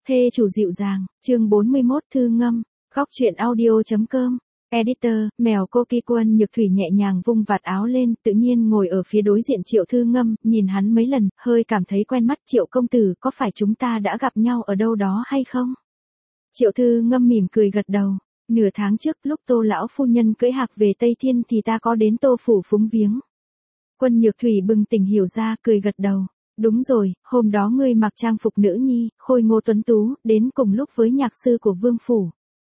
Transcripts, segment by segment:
Thê chủ dịu dàng, chương 41 thư ngâm, góc truyện audio.com. Editor, mèo cô Kỳ Quân Nhược Thủy nhẹ nhàng vung vạt áo lên, tự nhiên ngồi ở phía đối diện Triệu Thư Ngâm, nhìn hắn mấy lần, hơi cảm thấy quen mắt. Triệu công tử, có phải chúng ta đã gặp nhau ở đâu đó hay không? Triệu Thư Ngâm mỉm cười gật đầu. Nửa tháng trước, lúc Tô lão phu nhân cưỡi hạc về Tây Thiên thì ta có đến Tô phủ phúng viếng. Quân Nhược Thủy bừng tỉnh hiểu ra, cười gật đầu. Đúng rồi, hôm đó ngươi mặc trang phục nữ nhi, khôi ngô tuấn tú, đến cùng lúc với nhạc sư của Vương phủ.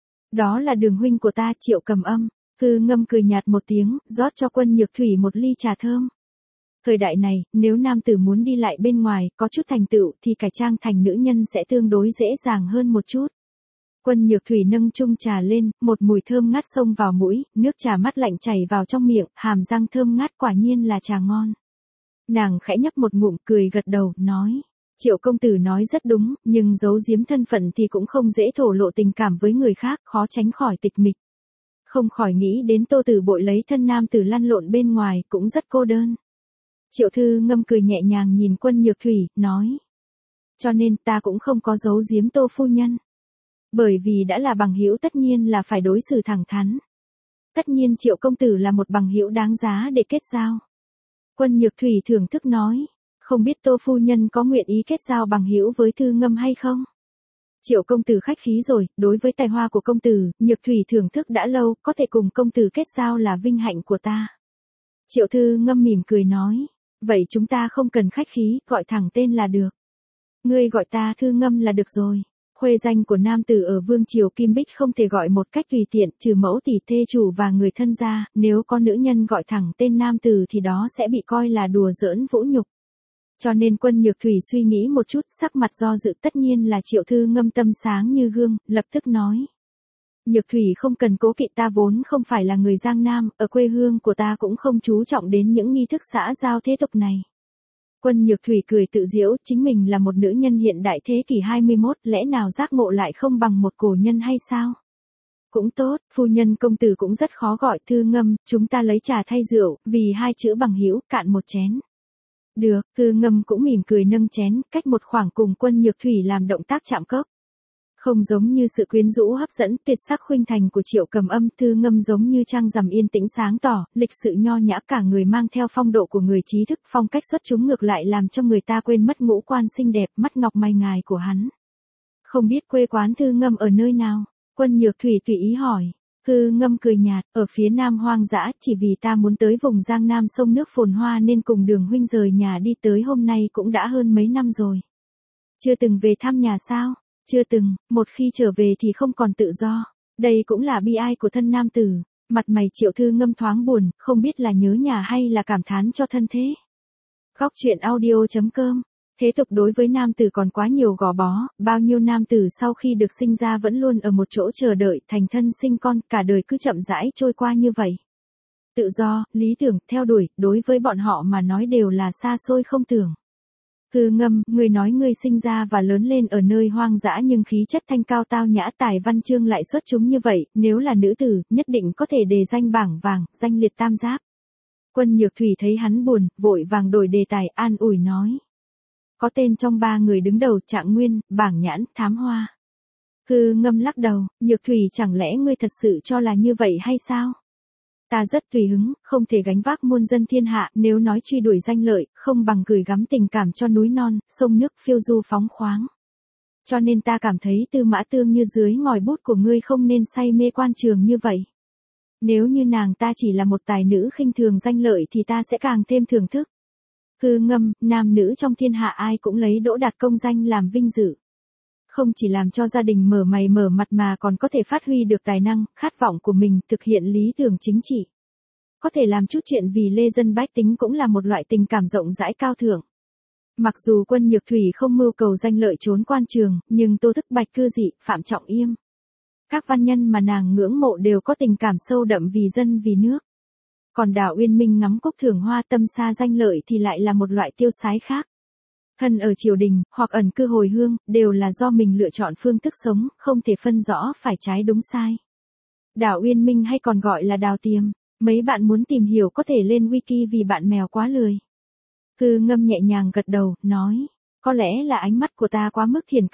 Đó là Đường huynh của ta, Triệu Cầm Âm. Thư Ngâm cười nhạt một tiếng, rót cho Quân Nhược Thủy một ly trà thơm. Thời đại này, nếu nam tử muốn đi lại bên ngoài, có chút thành tựu thì cải trang thành nữ nhân sẽ tương đối dễ dàng hơn một chút. Quân Nhược Thủy nâng chung trà lên, một mùi thơm ngát xông vào mũi, nước trà mát lạnh chảy vào trong miệng, hàm răng thơm ngát, quả nhiên là trà ngon. Nàng khẽ nhấp một ngụm, cười gật đầu, nói. Triệu công tử nói rất đúng, nhưng giấu giếm thân phận thì cũng không dễ thổ lộ tình cảm với người khác, khó tránh khỏi tịch mịch. Không khỏi nghĩ đến Tô Tử Bội lấy thân nam tử lăn lộn bên ngoài, cũng rất cô đơn. Triệu Thư Ngâm cười nhẹ nhàng nhìn Quân Nhược Thủy, nói. Cho nên ta cũng không có giấu giếm Tô phu nhân. Bởi vì đã là bằng hữu tất nhiên là phải đối xử thẳng thắn. Tất nhiên Triệu công tử là một bằng hữu đáng giá để kết giao. Quân Nhược Thủy thưởng thức nói. Không biết Tô phu nhân có nguyện ý kết giao bằng hữu với Thư Ngâm hay không? Triệu công tử khách khí rồi, đối với tài hoa của công tử, Nhược Thủy thưởng thức đã lâu, có thể cùng công tử kết giao là vinh hạnh của ta. Triệu Thư Ngâm mỉm cười nói, vậy chúng ta không cần khách khí, gọi thẳng tên là được. Ngươi gọi ta Thư Ngâm là được rồi. Khuê danh của nam tử ở Vương triều Kim Bích không thể gọi một cách tùy tiện, trừ mẫu tỷ thê chủ và người thân gia, nếu có nữ nhân gọi thẳng tên nam tử thì đó sẽ bị coi là đùa giỡn vũ nhục. Cho nên Quân Nhược Thủy suy nghĩ một chút, sắc mặt do dự, tất nhiên là Triệu Thư Ngâm tâm sáng như gương, lập tức nói. Nhược Thủy không cần cố kỵ, ta vốn không phải là người Giang Nam, ở quê hương của ta cũng không chú trọng đến những nghi thức xã giao thế tục này. Quân Nhược Thủy cười tự giễu, chính mình là một nữ nhân hiện đại thế kỷ 21, lẽ nào giác ngộ lại không bằng một cổ nhân hay sao? Cũng tốt, phu nhân công tử cũng rất khó gọi. Thư Ngâm, chúng ta lấy trà thay rượu, vì hai chữ bằng hữu, cạn một chén. Được, Thư Ngâm cũng mỉm cười nâng chén, cách một khoảng cùng Quân Nhược Thủy làm động tác chạm cốc. Không giống như sự quyến rũ hấp dẫn, tuyệt sắc khuynh thành của Triệu Cầm Âm, Thư Ngâm giống như trăng rằm yên tĩnh sáng tỏ, lịch sự nho nhã, cả người mang theo phong độ của người trí thức, phong cách xuất chúng ngược lại làm cho người ta quên mất ngũ quan xinh đẹp, mắt ngọc mày ngài của hắn. Không biết quê quán Thư Ngâm ở nơi nào? Quân Nhược Thủy tùy ý hỏi. Thư Ngâm cười nhạt, ở phía nam hoang dã, chỉ vì ta muốn tới vùng Giang Nam sông nước phồn hoa nên cùng Đường huynh rời nhà đi tới hôm nay cũng đã hơn mấy năm rồi. Chưa từng về thăm nhà sao? Chưa từng, một khi trở về thì không còn tự do. Đây cũng là bi ai của thân nam tử. Mặt mày Triệu Thư Ngâm thoáng buồn, không biết là nhớ nhà hay là cảm thán cho thân thế. Góc truyện audio.com. Thế tục đối với nam tử còn quá nhiều gò bó, bao nhiêu nam tử sau khi được sinh ra vẫn luôn ở một chỗ chờ đợi, thành thân sinh con, cả đời cứ chậm rãi trôi qua như vậy. Tự do, lý tưởng, theo đuổi, đối với bọn họ mà nói đều là xa xôi không tưởng. Thư Ngâm, ngươi nói ngươi sinh ra và lớn lên ở nơi hoang dã nhưng khí chất thanh cao tao nhã, tài văn chương lại xuất chúng như vậy, nếu là nữ tử, nhất định có thể đề danh bảng vàng, danh liệt tam giáp. Quân Nhược Thủy thấy hắn buồn, vội vàng đổi đề tài, an ủi nói. Có tên trong ba người đứng đầu, Trạng Nguyên, Bảng Nhãn, Thám Hoa. Thư Ngâm lắc đầu, Nhược Thủy chẳng lẽ ngươi thật sự cho là như vậy hay sao? Ta rất tùy hứng, không thể gánh vác muôn dân thiên hạ, nếu nói truy đuổi danh lợi, không bằng gửi gắm tình cảm cho núi non, sông nước phiêu du phóng khoáng. Cho nên ta cảm thấy Tư Mã Tương như dưới ngòi bút của ngươi không nên say mê quan trường như vậy. Nếu như nàng ta chỉ là một tài nữ khinh thường danh lợi thì ta sẽ càng thêm thưởng thức. Thư Ngâm, nam nữ trong thiên hạ ai cũng lấy Đỗ Đạt công danh làm vinh dự. Không chỉ làm cho gia đình mở mày mở mặt mà còn có thể phát huy được tài năng, khát vọng của mình, thực hiện lý tưởng chính trị. Có thể làm chút chuyện vì lê dân bách tính cũng là một loại tình cảm rộng rãi cao thượng. Mặc dù Quân Nhược Thủy không mưu cầu danh lợi trốn quan trường, nhưng Tô Thức Bạch Cư Dị, Phạm Trọng Yêm, các văn nhân mà nàng ngưỡng mộ đều có tình cảm sâu đậm vì dân vì nước. Còn Đào Uyên Minh ngắm cốc thưởng hoa, tâm xa danh lợi thì lại là một loại tiêu sái khác. Thân ở triều đình, hoặc ẩn cư hồi hương, đều là do mình lựa chọn phương thức sống, không thể phân rõ phải trái đúng sai. Đào Uyên Minh hay còn gọi là Đào Tiềm, mấy bạn muốn tìm hiểu có thể lên wiki vì bạn mèo quá lười. Thư Ngâm nhẹ nhàng gật đầu, nói, có lẽ là ánh mắt của ta quá mức thiển cận.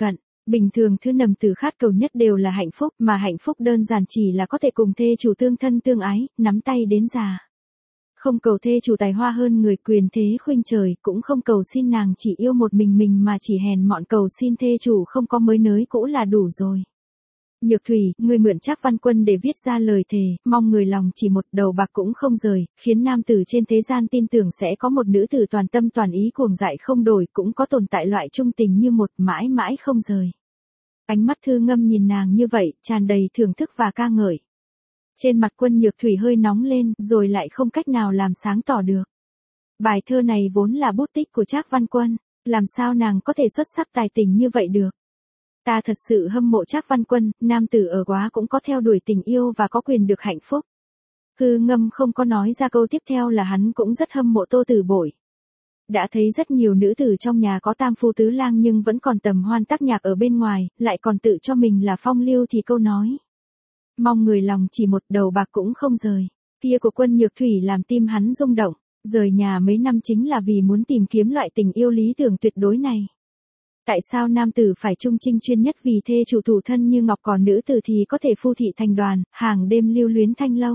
Bình thường thứ nằm từ khát cầu nhất đều là hạnh phúc, mà hạnh phúc đơn giản chỉ là có thể cùng thê chủ tương thân tương ái, nắm tay đến già. Không cầu thê chủ tài hoa hơn người, quyền thế khuynh trời, cũng không cầu xin nàng chỉ yêu một mình mà chỉ hèn mọn cầu xin thê chủ không có mới nới cũ là đủ rồi. Nhược thủy, người mượn Trác Văn Quân để viết ra lời thề, mong người lòng chỉ một đầu bạc cũng không rời, khiến nam tử trên thế gian tin tưởng sẽ có một nữ tử toàn tâm toàn ý cuồng dại không đổi, cũng có tồn tại loại trung tình như một, mãi mãi không rời. Ánh mắt Thư Ngâm nhìn nàng như vậy, tràn đầy thưởng thức và ca ngợi. Trên mặt Quân Nhược thủy hơi nóng lên, rồi lại không cách nào làm sáng tỏ được. Bài thơ này vốn là bút tích của Trác Văn Quân, làm sao nàng có thể xuất sắc tài tình như vậy được? Ta thật sự hâm mộ Trác Văn Quân, nam tử ở Quá cũng có theo đuổi tình yêu và có quyền được hạnh phúc. Thư Ngâm không có nói ra câu tiếp theo là hắn cũng rất hâm mộ Tô Tử Bội. Đã thấy rất nhiều nữ tử trong nhà có tam phu tứ lang nhưng vẫn còn tầm hoan tác nhạc ở bên ngoài, lại còn tự cho mình là phong lưu thì câu nói. Mong người lòng chỉ một đầu bạc cũng không rời. Kia của Quân Nhược thủy làm tim hắn rung động, rời nhà mấy năm chính là vì muốn tìm kiếm loại tình yêu lý tưởng tuyệt đối này. Tại sao nam tử phải trung trinh chuyên nhất vì thê chủ thủ thân như ngọc, còn nữ tử thì có thể phu thị thành đoàn, hàng đêm lưu luyến thanh lâu.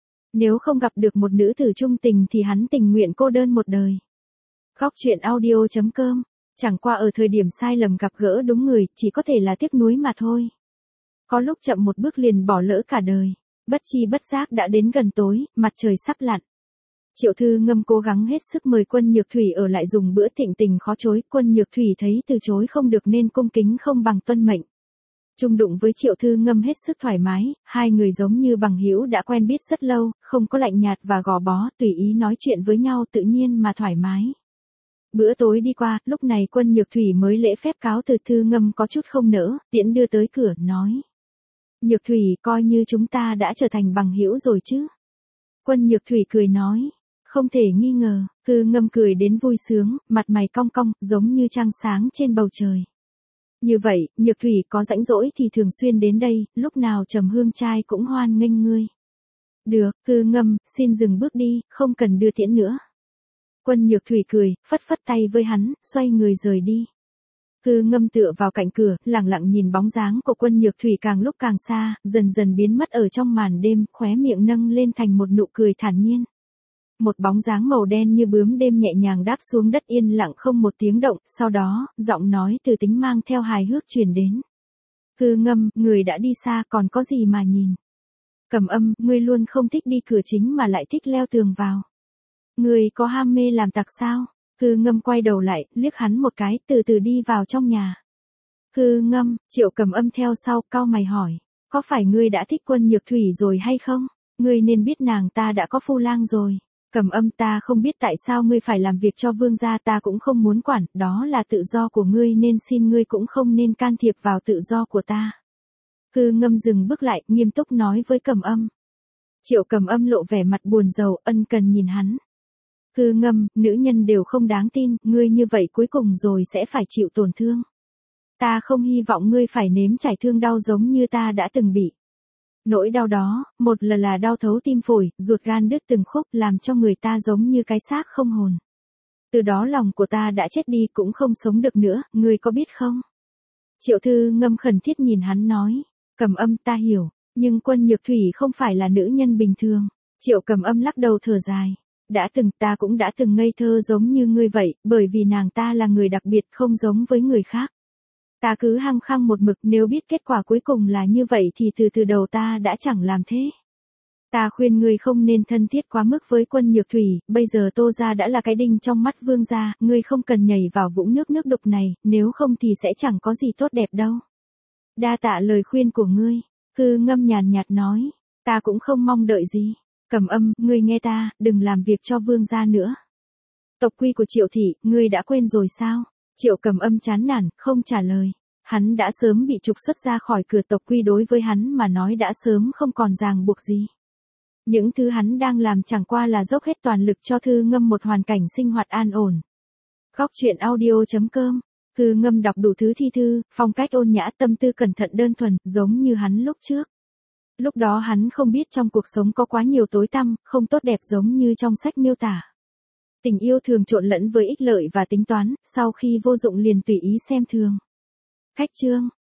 Nếu không gặp được một nữ tử trung tình thì hắn tình nguyện cô đơn một đời. Góc truyện audio.com, chẳng qua ở thời điểm sai lầm gặp gỡ đúng người, chỉ có thể là tiếc nuối mà thôi. Có lúc chậm một bước liền bỏ lỡ cả đời. Bất chi bất giác đã đến gần tối, mặt trời sắp lặn. Triệu Thư Ngâm cố gắng hết sức mời Quân Nhược thủy ở lại dùng bữa, thịnh tình khó chối, Quân Nhược thủy thấy từ chối không được nên cung kính không bằng tuân mệnh. Chung đụng với Triệu Thư Ngâm hết sức thoải mái, hai người giống như bằng hữu đã quen biết rất lâu, không có lạnh nhạt và gò bó, tùy ý nói chuyện với nhau tự nhiên mà thoải mái. Bữa tối đi qua, lúc này Quân Nhược thủy mới lễ phép cáo từ. Thư Ngâm có chút không nỡ, tiễn đưa tới cửa, nói. Nhược thủy, coi như chúng ta đã trở thành bằng hữu rồi chứ. Quân Nhược thủy cười nói. Không thể nghi ngờ. Thư Ngâm cười đến vui sướng, mặt mày cong cong, giống như trăng sáng trên bầu trời. Như vậy, Nhược thủy có rãnh rỗi thì thường xuyên đến đây, lúc nào Trầm Hương trai cũng hoan nghênh ngươi. Được, Thư Ngâm, xin dừng bước đi, không cần đưa tiễn nữa. Quân Nhược thủy cười, phất phất tay với hắn, xoay người rời đi. Thư Ngâm tựa vào cạnh cửa, lặng lặng nhìn bóng dáng của Quân Nhược thủy càng lúc càng xa, dần dần biến mất ở trong màn đêm, khóe miệng nâng lên thành một nụ cười thản nhiên. Một bóng dáng màu đen như bướm đêm nhẹ nhàng đáp xuống đất, yên lặng không một tiếng động, sau đó, giọng nói từ tính mang theo hài hước truyền đến. Thư Ngâm, người đã đi xa còn có gì mà nhìn. Cầm Âm, ngươi luôn không thích đi cửa chính mà lại thích leo tường vào. Ngươi có ham mê làm tặc sao? Thư Ngâm quay đầu lại, liếc hắn một cái, từ từ đi vào trong nhà. Thư Ngâm, Triệu Cầm Âm theo sau, cau mày hỏi. Có phải ngươi đã thích Quân Nhược thủy rồi hay không? Ngươi nên biết nàng ta đã có phu lang rồi. Cầm Âm, ta không biết tại sao ngươi phải làm việc cho vương gia, ta cũng không muốn quản, đó là tự do của ngươi nên xin ngươi cũng không nên can thiệp vào tự do của ta. Thư Ngâm dừng bước lại, nghiêm túc nói với Cầm Âm. Triệu Cầm Âm lộ vẻ mặt buồn rầu, ân cần nhìn hắn. Thư Ngâm, nữ nhân đều không đáng tin, ngươi như vậy cuối cùng rồi sẽ phải chịu tổn thương. Ta không hy vọng ngươi phải nếm trải thương đau giống như ta đã từng bị. Nỗi đau đó, một là đau thấu tim phổi, ruột gan đứt từng khúc, làm cho người ta giống như cái xác không hồn. Từ đó lòng của ta đã chết đi cũng không sống được nữa, ngươi có biết không? Triệu Thư Ngâm khẩn thiết nhìn hắn nói. Cầm Âm, ta hiểu, nhưng Quân Nhược thủy không phải là nữ nhân bình thường. Triệu Cầm Âm lắc đầu thở dài. Ta cũng đã từng ngây thơ giống như ngươi vậy, bởi vì nàng ta là người đặc biệt không giống với người khác. Ta cứ hăng khăng một mực, nếu biết kết quả cuối cùng là như vậy thì từ đầu ta đã chẳng làm thế. Ta khuyên ngươi không nên thân thiết quá mức với Quân Nhược thủy, bây giờ Tô gia đã là cái đinh trong mắt vương gia, ngươi không cần nhảy vào vũng nước đục này, nếu không thì sẽ chẳng có gì tốt đẹp đâu. Đa tạ lời khuyên của ngươi. Thư Ngâm nhàn nhạt nói, ta cũng không mong đợi gì. Cầm Âm, ngươi nghe ta, đừng làm việc cho vương gia nữa. Tộc quy của Triệu thị, ngươi đã quên rồi sao? Triệu Cầm Âm chán nản, không trả lời. Hắn đã sớm bị trục xuất ra khỏi cửa, tộc quy đối với hắn mà nói đã sớm không còn ràng buộc gì. Những thứ hắn đang làm chẳng qua là dốc hết toàn lực cho Thư Ngâm một hoàn cảnh sinh hoạt an ổn. Góc truyện audio.com, Thư Ngâm đọc đủ thứ thi thư, phong cách ôn nhã, tâm tư cẩn thận đơn thuần, giống như hắn lúc trước. Lúc đó hắn không biết trong cuộc sống có quá nhiều tối tăm, không tốt đẹp giống như trong sách miêu tả. Tình yêu thường trộn lẫn với ích lợi và tính toán, sau khi vô dụng liền tùy ý xem thường. Khách trương,